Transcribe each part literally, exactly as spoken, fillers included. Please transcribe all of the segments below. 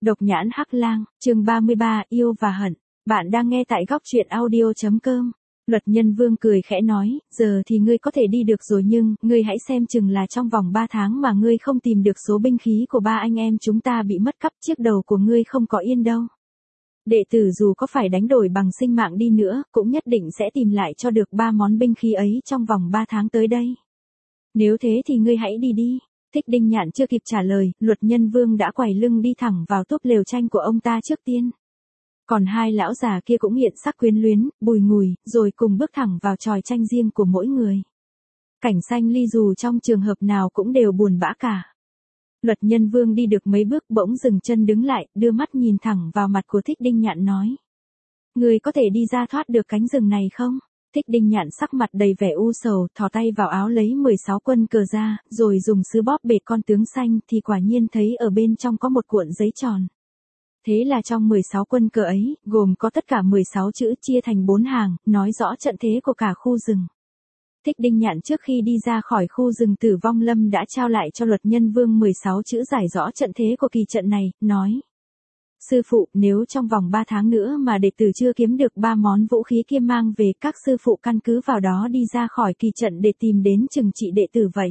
Độc nhãn hắc lang, chương ba mươi ba, yêu và hận. Bạn đang nghe tại góc truyện audio chấm com. Luật Nhân Vương cười khẽ nói, giờ thì ngươi có thể đi được rồi nhưng, ngươi hãy xem chừng là trong vòng ba tháng mà ngươi không tìm được số binh khí của ba anh em chúng ta bị mất cắp, chiếc đầu của ngươi không có yên đâu. Đệ tử dù có phải đánh đổi bằng sinh mạng đi nữa, cũng nhất định sẽ tìm lại cho được ba món binh khí ấy trong vòng ba tháng tới đây. Nếu thế thì ngươi hãy đi đi. Thích Đinh Nhạn chưa kịp trả lời, Luật Nhân Vương đã quay lưng đi thẳng vào túp lều tranh của ông ta trước tiên. Còn hai lão già kia cũng hiện sắc quyến luyến, bùi ngùi, rồi cùng bước thẳng vào tròi tranh riêng của mỗi người. Cảnh xanh ly dù trong trường hợp nào cũng đều buồn bã cả. Luật Nhân Vương đi được mấy bước bỗng dừng chân đứng lại, đưa mắt nhìn thẳng vào mặt của Thích Đinh Nhạn nói. Người có thể đi ra thoát được cánh rừng này không? Thích Đinh Nhạn sắc mặt đầy vẻ u sầu, thò tay vào áo lấy mười sáu quân cờ ra, rồi dùng sứ bóp bệt con tướng xanh thì quả nhiên thấy ở bên trong có một cuộn giấy tròn. Thế là trong mười sáu quân cờ ấy, gồm có tất cả mười sáu chữ chia thành bốn hàng, nói rõ trận thế của cả khu rừng. Thích Đinh Nhạn trước khi đi ra khỏi khu rừng Tử Vong Lâm đã trao lại cho Luật Nhân Vương mười sáu chữ giải rõ trận thế của kỳ trận này, nói. Sư phụ, nếu trong vòng ba tháng nữa mà đệ tử chưa kiếm được ba món vũ khí kia mang về, các sư phụ căn cứ vào đó đi ra khỏi kỳ trận để tìm đến trừng trị đệ tử vậy.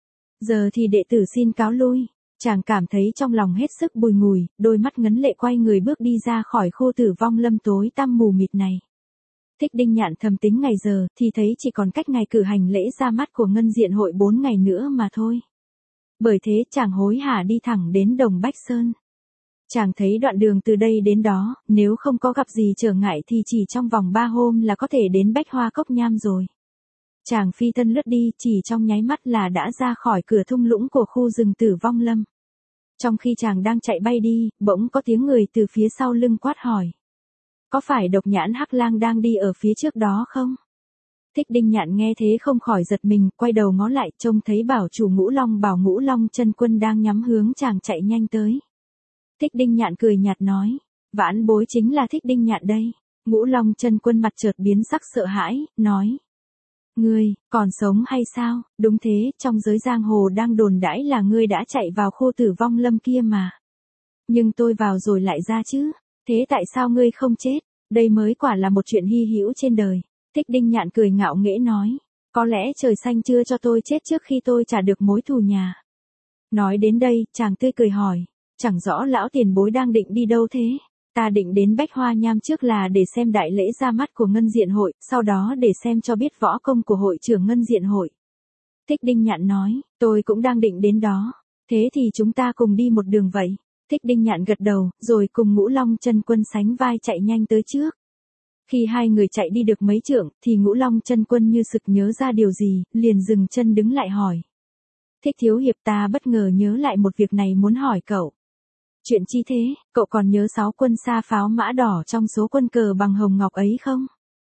Giờ thì đệ tử xin cáo lui. Chàng cảm thấy trong lòng hết sức bùi ngùi, đôi mắt ngấn lệ quay người bước đi ra khỏi khu Tử Vong Lâm tối tăm mù mịt này. Thích Đinh Nhạn thầm tính ngày giờ thì thấy chỉ còn cách ngày cử hành lễ ra mắt của Ngân Diện Hội bốn ngày nữa mà thôi. Bởi thế chàng hối hả đi thẳng đến Đồng Bách Sơn. Chàng thấy đoạn đường từ đây đến đó, nếu không có gặp gì trở ngại thì chỉ trong vòng ba hôm là có thể đến Bách Hoa Cốc Nham rồi. Chàng phi thân lướt đi, chỉ trong nháy mắt là đã ra khỏi cửa thung lũng của khu rừng Tử Vong Lâm. Trong khi chàng đang chạy bay đi, bỗng có tiếng người từ phía sau lưng quát hỏi. Có phải Độc Nhãn Hắc Lang đang đi ở phía trước đó không? Thích Đinh Nhạn nghe thế không khỏi giật mình, quay đầu ngó lại trông thấy bảo chủ Ngũ Long Bảo Ngũ Long Chân Quân đang nhắm hướng chàng chạy nhanh tới. Thích Đinh Nhạn cười nhạt nói, vãn bối chính là Thích Đinh Nhạn đây. Ngũ Long Chân Quân mặt chợt biến sắc sợ hãi, nói. Ngươi, còn sống hay sao? Đúng thế, trong giới giang hồ đang đồn đãi là ngươi đã chạy vào khu Tử Vong Lâm kia mà. Nhưng tôi vào rồi lại ra chứ. Thế tại sao ngươi không chết? Đây mới quả là một chuyện hy hữu trên đời. Thích Đinh Nhạn cười ngạo nghễ nói. Có lẽ trời xanh chưa cho tôi chết trước khi tôi trả được mối thù nhà. Nói đến đây, chàng tươi cười hỏi. Chẳng rõ lão tiền bối đang định đi đâu thế? Ta định đến Bách Hoa Nham trước là để xem đại lễ ra mắt của Ngân Diện Hội, sau đó để xem cho biết võ công của hội trưởng Ngân Diện Hội. Thích Đinh Nhạn nói, tôi cũng đang định đến đó. Thế thì chúng ta cùng đi một đường vậy. Thích Đinh Nhạn gật đầu, rồi cùng Ngũ Long Chân Quân sánh vai chạy nhanh tới trước. Khi hai người chạy đi được mấy trượng, thì Ngũ Long Chân Quân như sực nhớ ra điều gì, liền dừng chân đứng lại hỏi. Thích thiếu hiệp, ta bất ngờ nhớ lại một việc này muốn hỏi cậu. Chuyện chi thế, cậu còn nhớ sáu quân sa pháo mã đỏ trong số quân cờ bằng hồng ngọc ấy không?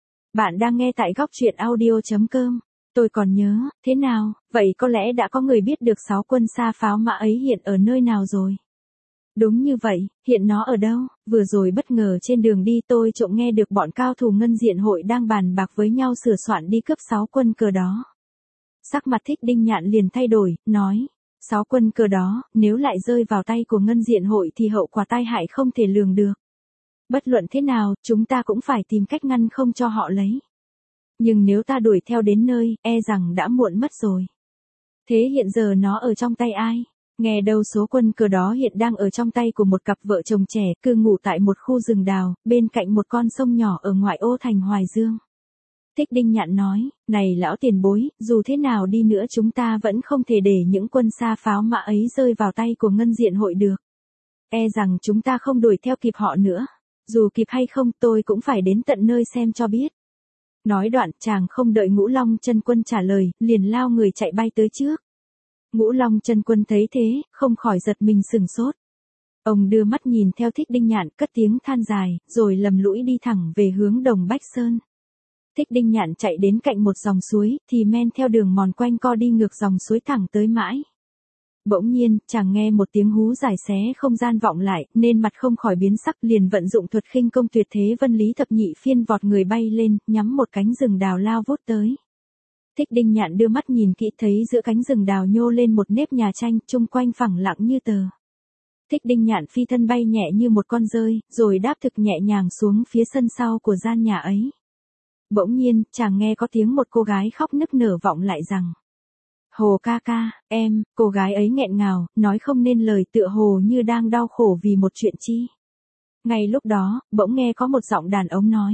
Bạn đang nghe tại góc truyện audio chấm com. Tôi còn nhớ, thế nào, vậy có lẽ đã có người biết được sáu quân sa pháo mã ấy hiện ở nơi nào rồi? Đúng như vậy, hiện nó ở đâu? Vừa rồi bất ngờ trên đường đi tôi trộm nghe được bọn cao thủ Ngân Diện Hội đang bàn bạc với nhau sửa soạn đi cướp sáu quân cờ đó. Sắc mặt Thích Đinh Nhạn liền thay đổi, nói. Sáu quân cờ đó, nếu lại rơi vào tay của Ngân Diện Hội thì hậu quả tai hại không thể lường được. Bất luận thế nào, chúng ta cũng phải tìm cách ngăn không cho họ lấy. Nhưng nếu ta đuổi theo đến nơi, e rằng đã muộn mất rồi. Thế hiện giờ nó ở trong tay ai? Nghe đâu số quân cờ đó hiện đang ở trong tay của một cặp vợ chồng trẻ, cư ngụ tại một khu rừng đào, bên cạnh một con sông nhỏ ở ngoại ô thành Hoài Dương. Thích Đinh Nhạn nói, này lão tiền bối, dù thế nào đi nữa chúng ta vẫn không thể để những quân sa pháo mã ấy rơi vào tay của Ngân Diện Hội được. E rằng chúng ta không đuổi theo kịp họ nữa. Dù kịp hay không tôi cũng phải đến tận nơi xem cho biết. Nói đoạn chàng không đợi Ngũ Long Chân Quân trả lời, liền lao người chạy bay tới trước. Ngũ Long Chân Quân thấy thế, không khỏi giật mình sửng sốt. Ông đưa mắt nhìn theo Thích Đinh Nhạn cất tiếng than dài, rồi lầm lũi đi thẳng về hướng Đồng Bách Sơn. Thích Đinh Nhạn chạy đến cạnh một dòng suối, thì men theo đường mòn quanh co đi ngược dòng suối thẳng tới mãi. Bỗng nhiên, chàng nghe một tiếng hú dài xé không gian vọng lại, nên mặt không khỏi biến sắc, liền vận dụng thuật khinh công tuyệt thế Vân Lý Thập Nhị Phiên vọt người bay lên, nhắm một cánh rừng đào lao vút tới. Thích Đinh Nhạn đưa mắt nhìn kỹ thấy giữa cánh rừng đào nhô lên một nếp nhà tranh, chung quanh phẳng lặng như tờ. Thích Đinh Nhạn phi thân bay nhẹ như một con dơi, rồi đáp thực nhẹ nhàng xuống phía sân sau của gian nhà ấy. Bỗng nhiên, chàng nghe có tiếng một cô gái khóc nức nở vọng lại rằng: Hồ ca ca, em. Cô gái ấy nghẹn ngào, nói không nên lời, tựa hồ như đang đau khổ vì một chuyện chi. Ngay lúc đó, bỗng nghe có một giọng đàn ông nói: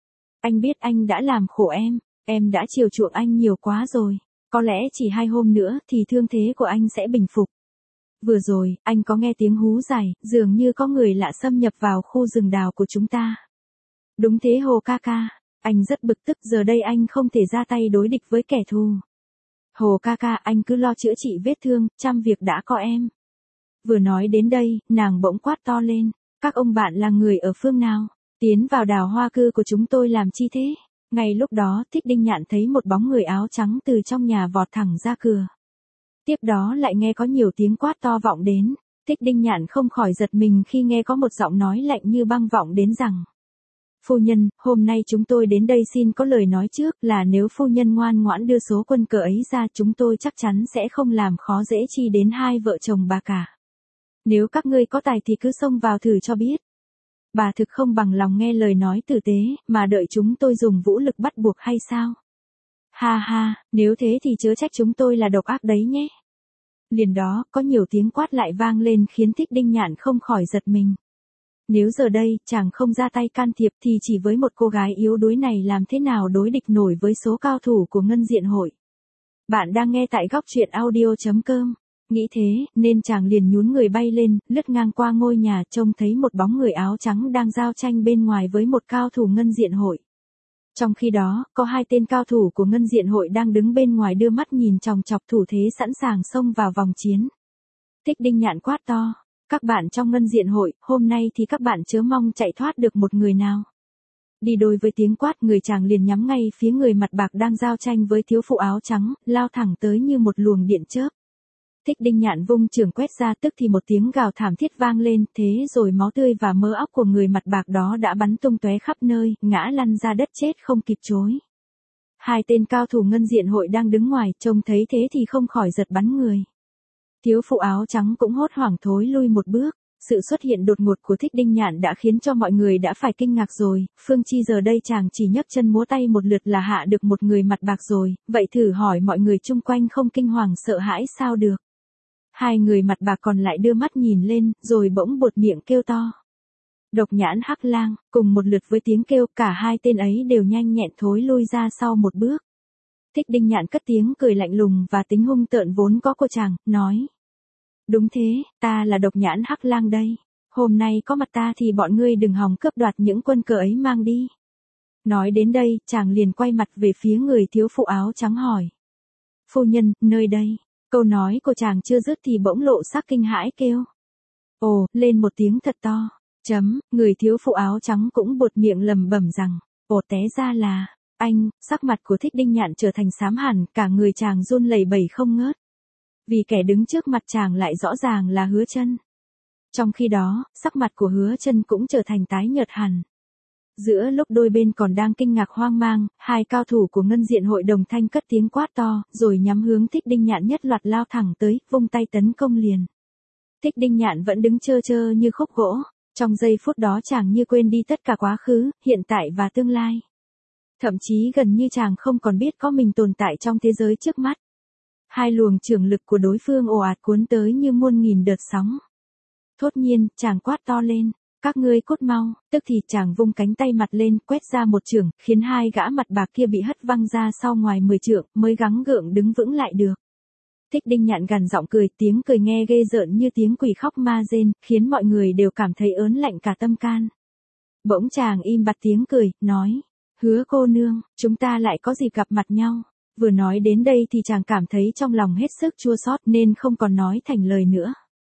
Anh biết anh đã làm khổ em, em đã chiều chuộng anh nhiều quá rồi. Có lẽ chỉ hai hôm nữa thì thương thế của anh sẽ bình phục. Vừa rồi, anh có nghe tiếng hú dài, dường như có người lạ xâm nhập vào khu rừng đào của chúng ta. Đúng thế Hồ ca ca, anh rất bực tức, giờ đây anh không thể ra tay đối địch với kẻ thù. Hồ ca ca, anh cứ lo chữa trị vết thương, trăm việc đã có em. Vừa nói đến đây, nàng bỗng quát to lên: Các ông bạn là người ở phương nào? Tiến vào đào hoa cư của chúng tôi làm chi thế? Ngay lúc đó, Thích Đinh Nhạn thấy một bóng người áo trắng từ trong nhà vọt thẳng ra cửa. Tiếp đó lại nghe có nhiều tiếng quát to vọng đến. Thích Đinh Nhạn không khỏi giật mình khi nghe có một giọng nói lạnh như băng vọng đến rằng: Phu nhân, hôm nay chúng tôi đến đây xin có lời nói trước, là nếu phu nhân ngoan ngoãn đưa số quân cờ ấy ra, chúng tôi chắc chắn sẽ không làm khó dễ chi đến hai vợ chồng bà cả. Nếu các ngươi có tài thì cứ xông vào thử cho biết. Bà thực không bằng lòng nghe lời nói tử tế, mà đợi chúng tôi dùng vũ lực bắt buộc hay sao? Ha ha, nếu thế thì chớ trách chúng tôi là độc ác đấy nhé. Liền đó, có nhiều tiếng quát lại vang lên khiến Thích Đinh Nhạn không khỏi giật mình. Nếu giờ đây, chàng không ra tay can thiệp thì chỉ với một cô gái yếu đuối này làm thế nào đối địch nổi với số cao thủ của Ngân Diện Hội. Bạn đang nghe tại góc truyện audio chấm com. Nghĩ thế, nên chàng liền nhún người bay lên, lướt ngang qua ngôi nhà, trông thấy một bóng người áo trắng đang giao tranh bên ngoài với một cao thủ Ngân Diện Hội. Trong khi đó, có hai tên cao thủ của Ngân Diện Hội đang đứng bên ngoài đưa mắt nhìn chòng chọc, thủ thế sẵn sàng xông vào vòng chiến. Thích Đinh Nhạn quát to: Các bạn trong Ngân Diện Hội, hôm nay thì các bạn chớ mong chạy thoát được một người nào. Đi đôi với tiếng quát, người chàng liền nhắm ngay phía người mặt bạc đang giao tranh với thiếu phụ áo trắng, lao thẳng tới như một luồng điện chớp. Thích Đinh Nhạn vung chưởng quét ra, tức thì một tiếng gào thảm thiết vang lên, thế rồi máu tươi và mớ óc của người mặt bạc đó đã bắn tung tóe khắp nơi, ngã lăn ra đất chết không kịp chối. Hai tên cao thủ Ngân Diện Hội đang đứng ngoài, trông thấy thế thì không khỏi giật bắn người. Thiếu phụ áo trắng cũng hốt hoảng thối lui một bước. Sự xuất hiện đột ngột của Thích Đinh Nhạn đã khiến cho mọi người đã phải kinh ngạc rồi, phương chi giờ đây chàng chỉ nhấc chân múa tay một lượt là hạ được một người mặt bạc rồi, vậy thử hỏi mọi người chung quanh không kinh hoàng sợ hãi sao được. Hai người mặt bạc còn lại đưa mắt nhìn lên, rồi bỗng buột miệng kêu to: Độc Nhãn Hắc Lang. Cùng một lượt với tiếng kêu, cả hai tên ấy đều nhanh nhẹn thối lui ra sau một bước. Thích Đinh Nhạn cất tiếng cười lạnh lùng và tính hung tợn vốn có của chàng, nói: Đúng thế, ta là Độc Nhãn Hắc Lang đây. Hôm nay có mặt ta thì bọn ngươi đừng hòng cướp đoạt những quân cờ ấy mang đi. Nói đến đây, chàng liền quay mặt về phía người thiếu phụ áo trắng hỏi: Phu nhân, nơi đây. Câu nói của chàng chưa dứt thì bỗng lộ sắc kinh hãi kêu: Ồ, lên một tiếng thật to. Chấm, người thiếu phụ áo trắng cũng buột miệng lầm bẩm rằng: Ồ, té ra là anh. Sắc mặt của Thích Đinh Nhạn trở thành xám hẳn, cả người chàng run lẩy bẩy không ngớt. Vì kẻ đứng trước mặt chàng lại rõ ràng là Hứa Chân. Trong khi đó, sắc mặt của Hứa Chân cũng trở thành tái nhợt hẳn. Giữa lúc đôi bên còn đang kinh ngạc hoang mang, hai cao thủ của Ngân Diện Hội đồng thanh cất tiếng quát to, rồi nhắm hướng Thích Đinh Nhạn nhất loạt lao thẳng tới, vung tay tấn công liền. Thích Đinh Nhạn vẫn đứng trơ trơ như khúc gỗ, trong giây phút đó chàng như quên đi tất cả quá khứ, hiện tại và tương lai. Thậm chí gần như chàng không còn biết có mình tồn tại trong thế giới trước mắt. Hai luồng chưởng lực của đối phương ồ ạt cuốn tới như muôn nghìn đợt sóng. Thốt nhiên, chàng quát to lên: Các ngươi cút mau. Tức thì chàng vung cánh tay mặt lên, quét ra một chưởng, khiến hai gã mặt bạc kia bị hất văng ra sau ngoài mười trượng, mới gắng gượng đứng vững lại được. Thích Đinh Nhạn gằn giọng cười, tiếng cười nghe ghê rợn như tiếng quỷ khóc ma rên, khiến mọi người đều cảm thấy ớn lạnh cả tâm can. Bỗng chàng im bặt tiếng cười, nói: Hứa cô nương, chúng ta lại có dịp gặp mặt nhau. Vừa nói đến đây thì chàng cảm thấy trong lòng hết sức chua xót nên không còn nói thành lời nữa.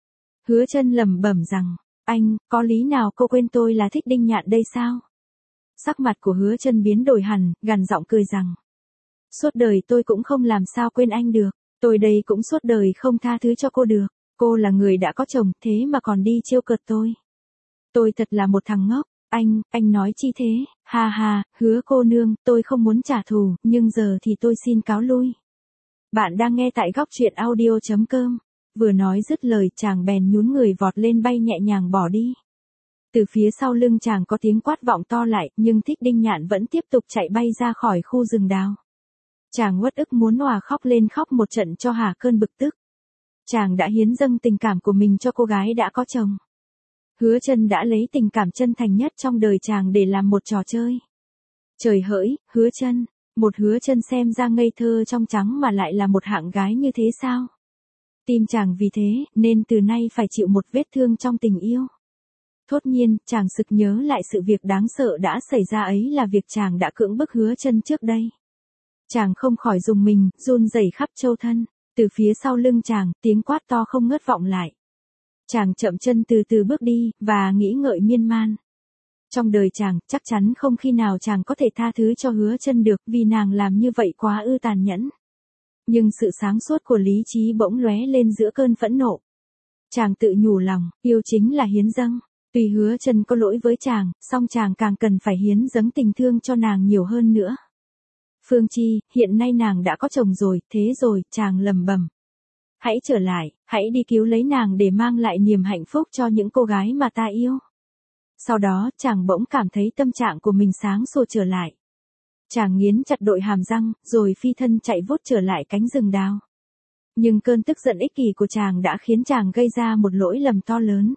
Hứa Chân lẩm bẩm rằng: Anh, có lý nào cô quên tôi là Thích Đinh Nhạn đây sao? Sắc mặt của Hứa Chân biến đổi hẳn, gằn giọng cười rằng: Suốt đời tôi cũng không làm sao quên anh được, tôi đây cũng suốt đời không tha thứ cho cô được. Cô là người đã có chồng, thế mà còn đi trêu cợt tôi. Tôi thật là một thằng ngốc. Anh, anh nói chi thế? Ha ha, Hứa cô nương, tôi không muốn trả thù, nhưng giờ thì tôi xin cáo lui. Bạn đang nghe tại góc truyện audio chấm com. Vừa nói dứt lời chàng bèn nhún người vọt lên bay nhẹ nhàng bỏ đi. Từ phía sau lưng chàng có tiếng quát vọng to lại, nhưng Thích Đinh Nhạn vẫn tiếp tục chạy bay ra khỏi khu rừng đào. Chàng uất ức muốn òa khóc lên khóc một trận cho hả cơn bực tức. Chàng đã hiến dâng tình cảm của mình cho cô gái đã có chồng. Hứa Chân đã lấy tình cảm chân thành nhất trong đời chàng để làm một trò chơi. Trời hỡi, Hứa Chân, một Hứa Chân xem ra ngây thơ trong trắng mà lại là một hạng gái như thế sao? Tim chàng vì thế, nên từ nay phải chịu một vết thương trong tình yêu. Thốt nhiên, chàng sực nhớ lại sự việc đáng sợ đã xảy ra ấy là việc chàng đã cưỡng bức Hứa Chân trước đây. Chàng không khỏi rùng mình, run rẩy khắp châu thân. Từ phía sau lưng chàng, tiếng quát to không ngớt vọng lại. Chàng chậm chân từ từ bước đi, và nghĩ ngợi miên man. Trong đời chàng, chắc chắn không khi nào chàng có thể tha thứ cho Hứa Chân được, vì nàng làm như vậy quá ư tàn nhẫn. Nhưng sự sáng suốt của lý trí bỗng lóe lên giữa cơn phẫn nộ. Chàng tự nhủ lòng, yêu chính là hiến dâng. Tuy Hứa Chân có lỗi với chàng, song chàng càng cần phải hiến dâng tình thương cho nàng nhiều hơn nữa. Phương Chi, hiện nay nàng đã có chồng rồi, thế rồi, chàng lầm bầm. Hãy trở lại, hãy đi cứu lấy nàng để mang lại niềm hạnh phúc cho những cô gái mà ta yêu. Sau đó, chàng bỗng cảm thấy tâm trạng của mình sáng sủa trở lại. Chàng nghiến chặt đôi hàm răng, rồi phi thân chạy vút trở lại cánh rừng đào. Nhưng cơn tức giận ích kỷ của chàng đã khiến chàng gây ra một lỗi lầm to lớn.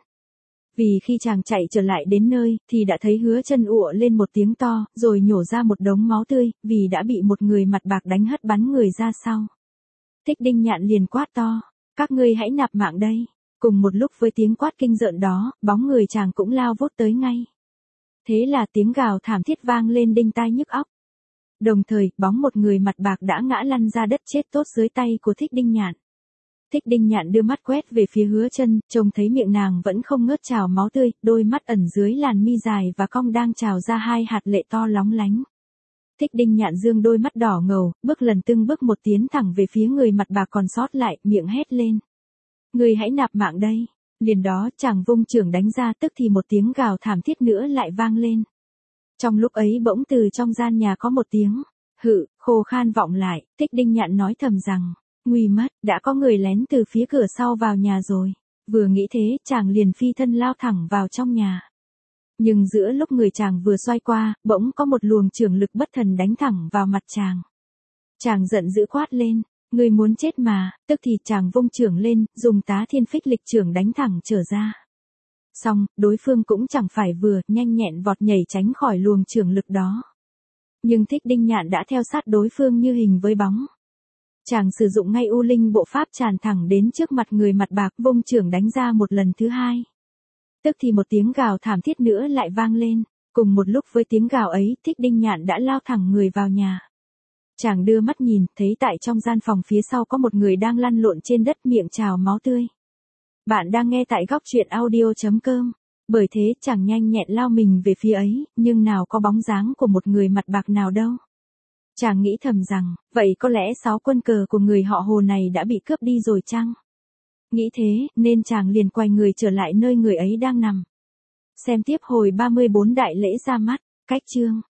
Vì khi chàng chạy trở lại đến nơi, thì đã thấy Hứa Chân ụa lên một tiếng to, rồi nhổ ra một đống máu tươi, vì đã bị một người mặt bạc đánh hất bắn người ra sau. Thích Đinh Nhạn liền quát to, các ngươi hãy nạp mạng đây. Cùng một lúc với tiếng quát kinh rợn đó, bóng người chàng cũng lao vút tới ngay. Thế là tiếng gào thảm thiết vang lên đinh tai nhức óc. Đồng thời, bóng một người mặt bạc đã ngã lăn ra đất chết tốt dưới tay của Thích Đinh Nhạn. Thích Đinh Nhạn đưa mắt quét về phía Hứa Chân, trông thấy miệng nàng vẫn không ngớt trào máu tươi, đôi mắt ẩn dưới làn mi dài và cong đang trào ra hai hạt lệ to lóng lánh. Thích Đinh Nhạn dương đôi mắt đỏ ngầu, bước lần từng bước một tiến thẳng về phía người mặt bạc còn sót lại, miệng hét lên. Ngươi hãy nạp mạng đây. Liền đó chàng vung chưởng đánh ra, tức thì một tiếng gào thảm thiết nữa lại vang lên. Trong lúc ấy bỗng từ trong gian nhà có một tiếng hự, khô khan vọng lại, Thích Đinh Nhạn nói thầm rằng, nguy mất, đã có người lén từ phía cửa sau vào nhà rồi. Vừa nghĩ thế, chàng liền phi thân lao thẳng vào trong nhà. Nhưng giữa lúc người chàng vừa xoay qua, bỗng có một luồng chưởng lực bất thần đánh thẳng vào mặt chàng. Chàng giận dữ quát lên, ngươi muốn chết mà, tức thì chàng vung chưởng lên, dùng Tá Thiên Phích Lịch chưởng đánh thẳng trở ra. Xong, đối phương cũng chẳng phải vừa, nhanh nhẹn vọt nhảy tránh khỏi luồng chưởng lực đó. Nhưng Thích Đinh Nhạn đã theo sát đối phương như hình với bóng. Chàng sử dụng ngay U Linh bộ pháp tràn thẳng đến trước mặt người mặt bạc, vung chưởng đánh ra một lần thứ hai. Tức thì một tiếng gào thảm thiết nữa lại vang lên, cùng một lúc với tiếng gào ấy, Thích Đinh Nhạn đã lao thẳng người vào nhà. Chàng đưa mắt nhìn, thấy tại trong gian phòng phía sau có một người đang lăn lộn trên đất, miệng trào máu tươi. Bạn đang nghe tại góc truyện audio chấm com. Bởi thế chàng nhanh nhẹn lao mình về phía ấy, nhưng nào có bóng dáng của một người mặt bạc nào đâu. Chàng nghĩ thầm rằng, vậy có lẽ sáu quân cờ của người họ Hồ này đã bị cướp đi rồi chăng? Nghĩ thế, nên chàng liền quay người trở lại nơi người ấy đang nằm. Xem tiếp hồi ba mươi bốn đại lễ ra mắt, cách chương.